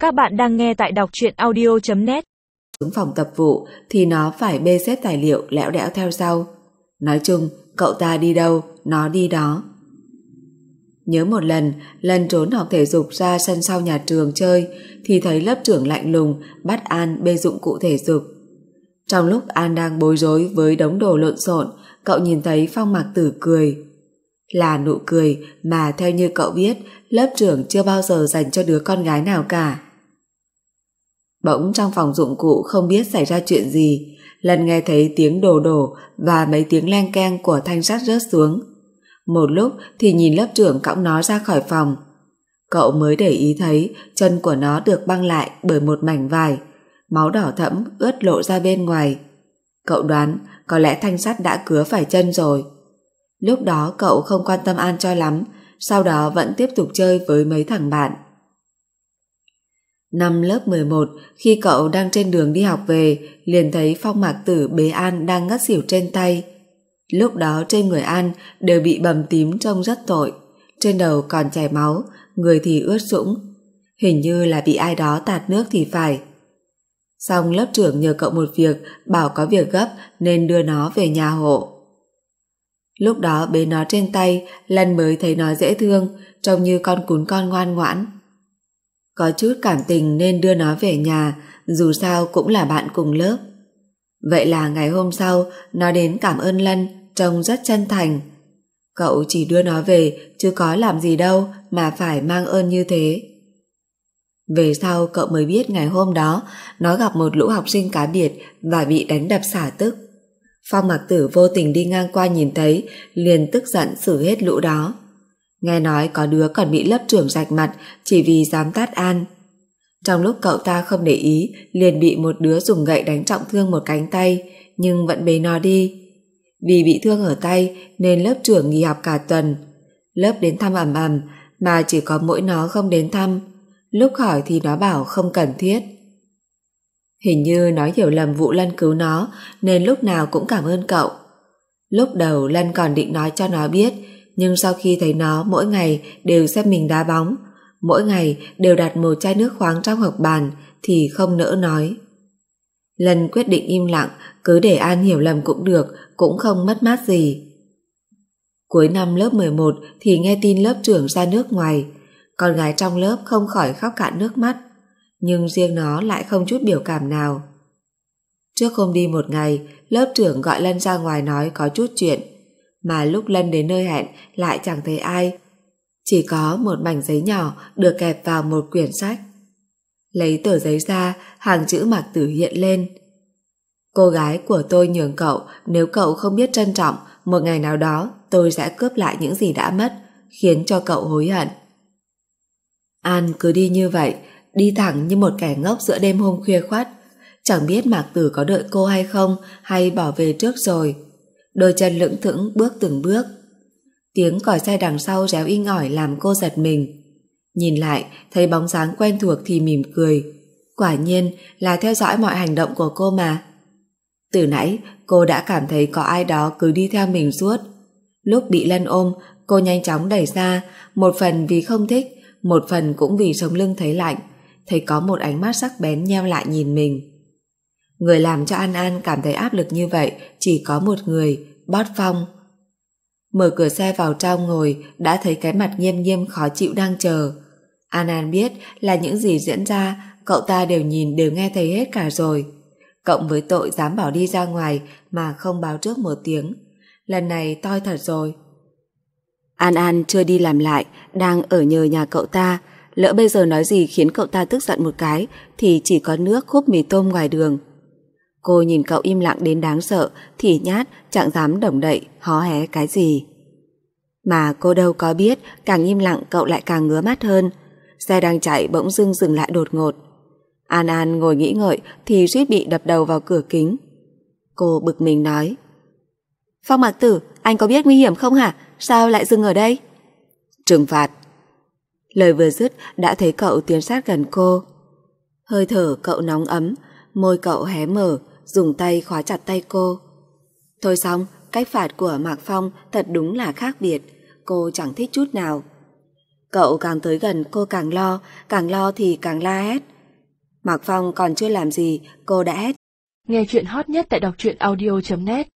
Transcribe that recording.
Các bạn đang nghe tại đọc truyện audio.net. Xuống phòng tập vụ thì nó phải bê xếp tài liệu lẽo đẽo theo sau. Nói chung, cậu ta đi đâu, nó đi đó. Nhớ một lần, trốn học thể dục ra sân sau nhà trường chơi thì thấy lớp trưởng lạnh lùng bắt An bê dụng cụ thể dục. Trong lúc An đang bối rối với đống đồ lộn xộn, cậu nhìn thấy Phong Mạc Tử cười. Là nụ cười mà theo như cậu biết, lớp trưởng chưa bao giờ dành cho đứa con gái nào cả. Bỗng trong phòng dụng cụ không biết xảy ra chuyện gì, Lân nghe thấy tiếng đổ đổ và mấy tiếng leng keng của thanh sắt rớt xuống. Một lúc thì nhìn lớp trưởng cõng nó ra khỏi phòng. Cậu mới để ý thấy chân của nó được băng lại bởi một mảnh vải, máu đỏ thẫm ướt lộ ra bên ngoài. Cậu đoán có lẽ thanh sắt đã cứa phải chân rồi. Lúc đó cậu không quan tâm An cho lắm, sau đó vẫn tiếp tục chơi với mấy thằng bạn. Năm lớp 11, khi cậu đang trên đường đi học về, liền thấy Phong Mạc Tử bế An đang ngất xỉu trên tay. Lúc đó trên người An đều bị bầm tím trông rất tội, trên đầu còn chảy máu, người thì ướt sũng. Hình như là bị ai đó tạt nước thì phải. Xong lớp trưởng nhờ cậu một việc, bảo có việc gấp nên đưa nó về nhà hộ. Lúc đó bế nó trên tay, Lân mới thấy nó dễ thương, trông như con cún con ngoan ngoãn. Có chút cảm tình nên đưa nó về nhà, dù sao cũng là bạn cùng lớp. Vậy là ngày hôm sau, nó đến cảm ơn Lân, trông rất chân thành. Cậu chỉ đưa nó về, chứ có làm gì đâu mà phải mang ơn như thế. Về sau cậu mới biết ngày hôm đó, nó gặp một lũ học sinh cá biệt và bị đánh đập xả tức. Phong Mạc Tử vô tình đi ngang qua nhìn thấy, liền tức giận xử hết lũ đó. Nghe nói có đứa còn bị lớp trưởng rạch mặt chỉ vì dám tát An. Trong lúc cậu ta không để ý, liền bị một đứa dùng gậy đánh trọng thương một cánh tay, nhưng vẫn bế nó đi. Vì bị thương ở tay nên lớp trưởng nghỉ học cả tuần. Lớp đến thăm ầm ầm mà chỉ có mỗi nó không đến thăm. Lúc hỏi thì nó bảo không cần thiết. Hình như nó hiểu lầm vụ Lân cứu nó nên lúc nào cũng cảm ơn cậu. Lúc đầu Lân còn định nói cho nó biết, nhưng sau khi thấy nó mỗi ngày đều xem mình đá bóng, mỗi ngày đều đặt một chai nước khoáng trong hộc bàn thì không nỡ nói. Lân quyết định im lặng, cứ để An hiểu lầm cũng được, cũng không mất mát gì. Cuối năm lớp 11 thì nghe tin lớp trưởng ra nước ngoài, con gái trong lớp không khỏi khóc cạn nước mắt, nhưng riêng nó lại không chút biểu cảm nào. Trước hôm đi một ngày, lớp trưởng gọi Lân ra ngoài nói có chút chuyện, mà lúc Lân đến nơi hẹn lại chẳng thấy ai, chỉ có một mảnh giấy nhỏ được kẹp vào một quyển sách. Lấy tờ giấy ra, hàng chữ Mạc Tử hiện lên. Cô gái của tôi nhường cậu, nếu cậu không biết trân trọng, một ngày nào đó tôi sẽ cướp lại những gì đã mất, khiến cho cậu hối hận. An cứ đi như vậy, đi thẳng như một kẻ ngốc giữa đêm hôm khuya khoắt, chẳng biết Mạc Tử có đợi cô hay không, hay bỏ về trước rồi. Đôi chân lững thững bước từng bước. Tiếng còi xe đằng sau réo inh ỏi làm cô giật mình. Nhìn lại thấy bóng dáng quen thuộc thì mỉm cười. Quả nhiên là theo dõi mọi hành động của cô mà. Từ nãy cô đã cảm thấy có ai đó cứ đi theo mình suốt. Lúc bị Lân ôm, cô nhanh chóng đẩy ra, một phần vì không thích, một phần cũng vì sống lưng thấy lạnh, thấy có một ánh mắt sắc bén nheo lại nhìn mình. Người làm cho An cảm thấy áp lực như vậy chỉ có một người, Bót Phong. Mở cửa xe vào trong ngồi, đã thấy cái mặt nghiêm nghiêm khó chịu đang chờ. An biết là những gì diễn ra, cậu ta đều nhìn đều nghe thấy hết cả rồi. Cộng với tội dám bỏ đi ra ngoài mà không báo trước một tiếng, lần này toi thật rồi. An chưa đi làm lại, đang ở nhờ nhà cậu ta, lỡ bây giờ nói gì khiến cậu ta tức giận một cái thì chỉ có nước khúc mì tôm ngoài đường. Cô nhìn cậu im lặng đến đáng sợ thì nhát chẳng dám động đậy hó hé cái gì. Mà cô đâu có biết, càng im lặng cậu lại càng ngứa mắt hơn. Xe đang chạy bỗng dưng dừng lại đột ngột. An ngồi nghĩ ngợi thì suýt bị đập đầu vào cửa kính. Cô bực mình nói: Phong Mạc Tử, anh có biết nguy hiểm không hả? Sao lại dừng ở đây? Trừng phạt. Lời vừa dứt đã thấy cậu tiến sát gần cô. Hơi thở cậu nóng ấm, môi cậu hé mở, dùng tay khóa chặt tay cô. Thôi xong, cách phạt của Mạc Phong thật đúng là khác biệt, cô chẳng thích chút nào. Cậu càng tới gần cô càng lo thì càng la hét: Mạc Phong còn chưa làm gì, cô đã hét. Nghe chuyện hot nhất tại đọc truyện audio.net